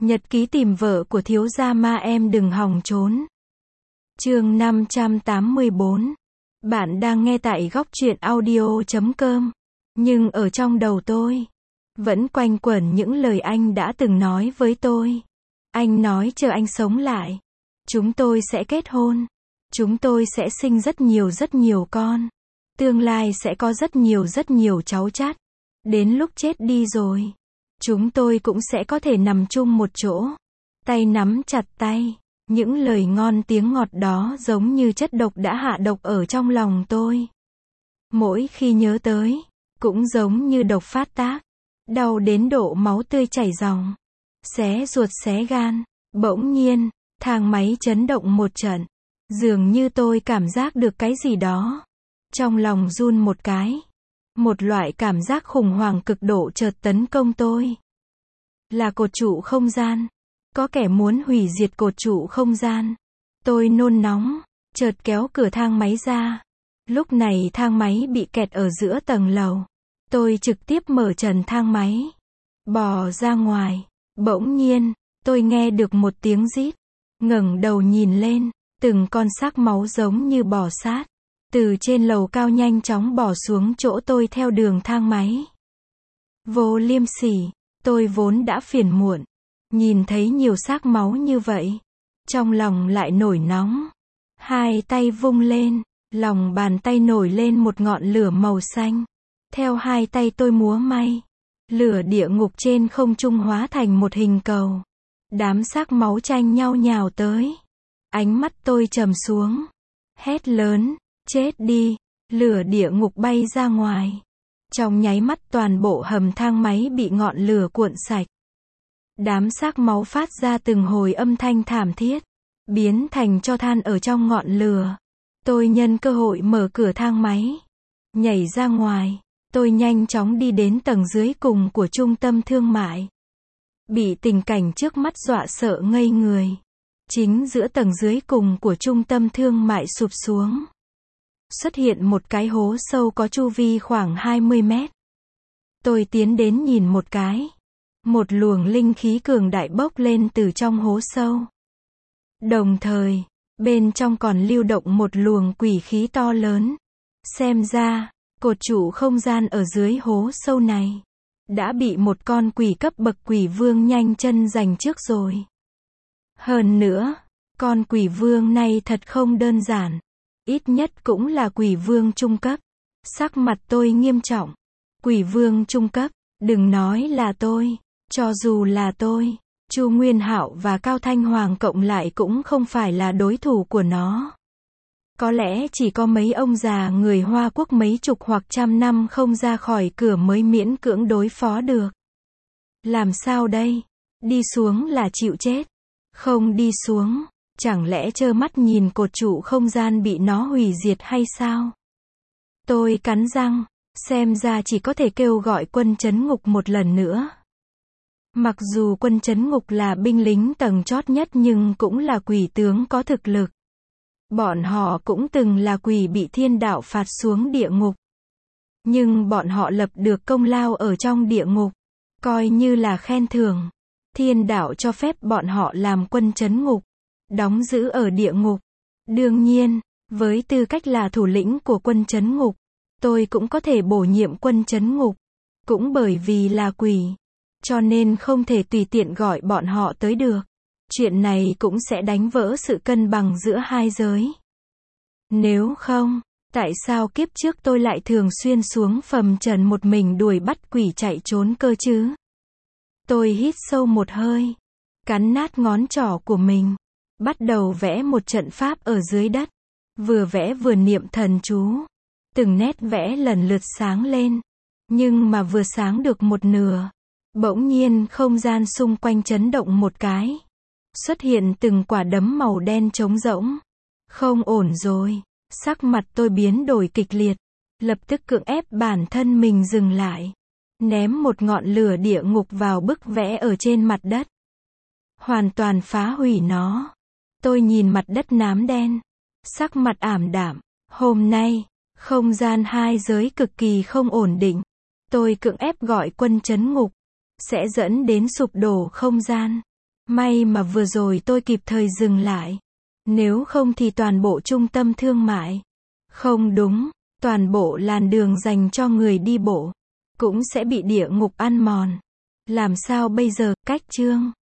Nhật ký tìm vợ của thiếu gia ma em đừng hòng trốn. Chương 584. Bạn đang nghe tại góc truyện audio.com. Nhưng ở trong đầu tôi vẫn quanh quẩn những lời anh đã từng nói với tôi. Anh nói chờ anh sống lại, chúng tôi sẽ kết hôn. Chúng tôi sẽ sinh rất nhiều con. Tương lai sẽ có rất nhiều cháu chắt. Đến lúc chết đi rồi, chúng tôi cũng sẽ có thể nằm chung một chỗ, tay nắm chặt tay. Những lời ngon tiếng ngọt đó giống như chất độc đã hạ độc ở trong lòng tôi. Mỗi khi nhớ tới, cũng giống như độc phát tác, đau đến độ máu tươi chảy ròng, xé ruột xé gan. Bỗng nhiên, thang máy chấn động một trận. Dường như tôi cảm giác được cái gì đó. Trong lòng run một cái. Một loại cảm giác khủng hoảng cực độ chợt tấn công tôi. Là cột trụ không gian. Có kẻ muốn hủy diệt cột trụ không gian. Tôi nôn nóng, chợt kéo cửa thang máy ra. Lúc này thang máy bị kẹt ở giữa tầng lầu. Tôi trực tiếp mở trần thang máy, bò ra ngoài. Bỗng nhiên, tôi nghe được một tiếng rít. Ngẩng đầu nhìn lên, từng con xác máu giống như bò sát, từ trên lầu cao nhanh chóng bò xuống chỗ tôi theo đường thang máy. Vô liêm sỉ, tôi vốn đã phiền muộn, nhìn thấy nhiều xác máu như vậy, trong lòng lại nổi nóng. Hai tay vung lên, lòng bàn tay nổi lên một ngọn lửa màu xanh. Theo hai tay tôi múa may, lửa địa ngục trên không trung hóa thành một hình cầu. Đám xác máu tranh nhau nhào tới. Ánh mắt tôi trầm xuống, hét lớn, chết đi. Lửa địa ngục bay ra ngoài. Trong nháy mắt toàn bộ hầm thang máy bị ngọn lửa cuộn sạch. Đám xác máu phát ra từng hồi âm thanh thảm thiết, biến thành tro than ở trong ngọn lửa. Tôi nhân cơ hội mở cửa thang máy, nhảy ra ngoài. Tôi nhanh chóng đi đến tầng dưới cùng của trung tâm thương mại. Bị tình cảnh trước mắt dọa sợ ngây người. Chính giữa tầng dưới cùng của trung tâm thương mại sụp xuống, xuất hiện một cái hố sâu có chu vi khoảng 20 mét. Tôi tiến đến nhìn một cái. Một luồng linh khí cường đại bốc lên từ trong hố sâu. Đồng thời, bên trong còn lưu động một luồng quỷ khí to lớn. Xem ra, cột trụ không gian ở dưới hố sâu này đã bị một con quỷ cấp bậc quỷ vương nhanh chân giành trước rồi. Hơn nữa, con quỷ vương này thật không đơn giản. Ít nhất cũng là quỷ vương trung cấp. Sắc mặt tôi nghiêm trọng. Quỷ vương trung cấp, đừng nói là tôi. Cho dù là tôi, Chu Nguyên Hạo và Cao Thanh Hoàng cộng lại cũng không phải là đối thủ của nó. Có lẽ chỉ có mấy ông già người Hoa Quốc mấy chục hoặc trăm năm không ra khỏi cửa mới miễn cưỡng đối phó được. Làm sao đây? Đi xuống là chịu chết. Không đi xuống, chẳng lẽ trơ mắt nhìn cột trụ không gian bị nó hủy diệt hay sao? Tôi cắn răng, xem ra chỉ có thể kêu gọi quân trấn ngục một lần nữa. Mặc dù quân trấn ngục là binh lính tầng chót nhất nhưng cũng là quỷ tướng có thực lực. Bọn họ cũng từng là quỷ bị thiên đạo phạt xuống địa ngục. Nhưng bọn họ lập được công lao ở trong địa ngục, coi như là khen thưởng. Thiên đạo cho phép bọn họ làm quân trấn ngục, đóng giữ ở địa ngục. Đương nhiên, với tư cách là thủ lĩnh của quân trấn ngục, tôi cũng có thể bổ nhiệm quân trấn ngục. Cũng bởi vì là quỷ, cho nên không thể tùy tiện gọi bọn họ tới được. Chuyện này cũng sẽ đánh vỡ sự cân bằng giữa hai giới. Nếu không, tại sao kiếp trước tôi lại thường xuyên xuống phàm trần một mình đuổi bắt quỷ chạy trốn cơ chứ? Tôi hít sâu một hơi, cắn nát ngón trỏ của mình, bắt đầu vẽ một trận pháp ở dưới đất. Vừa vẽ vừa niệm thần chú. Từng nét vẽ lần lượt sáng lên. Nhưng mà vừa sáng được một nửa, bỗng nhiên không gian xung quanh chấn động một cái. Xuất hiện từng quả đấm màu đen trống rỗng. Không ổn rồi. Sắc mặt tôi biến đổi kịch liệt. Lập tức cưỡng ép bản thân mình dừng lại. Ném một ngọn lửa địa ngục vào bức vẽ ở trên mặt đất. Hoàn toàn phá hủy nó. Tôi nhìn mặt đất nám đen. Sắc mặt ảm đạm. Hôm nay, không gian hai giới cực kỳ không ổn định. Tôi cưỡng ép gọi quân trấn ngục. Sẽ dẫn đến sụp đổ không gian. May mà vừa rồi tôi kịp thời dừng lại. Nếu không thì toàn bộ trung tâm thương mại. Không đúng, toàn bộ làn đường dành cho người đi bộ cũng sẽ bị địa ngục ăn mòn. Làm sao bây giờ, cách chương